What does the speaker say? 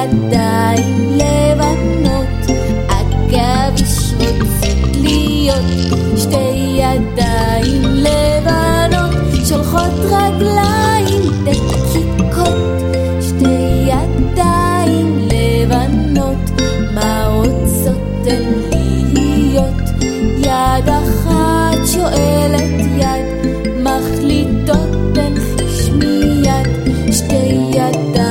ידיים לבנות, עכביש רוצות להיות, שתי ידיים לבנות, שולחות רגליים דקיקות, שתי ידיים לבנות, מה רוצות הן להיות, יד אחת שואלת יד, מחליטות הן חיש מיד, שתי ידיים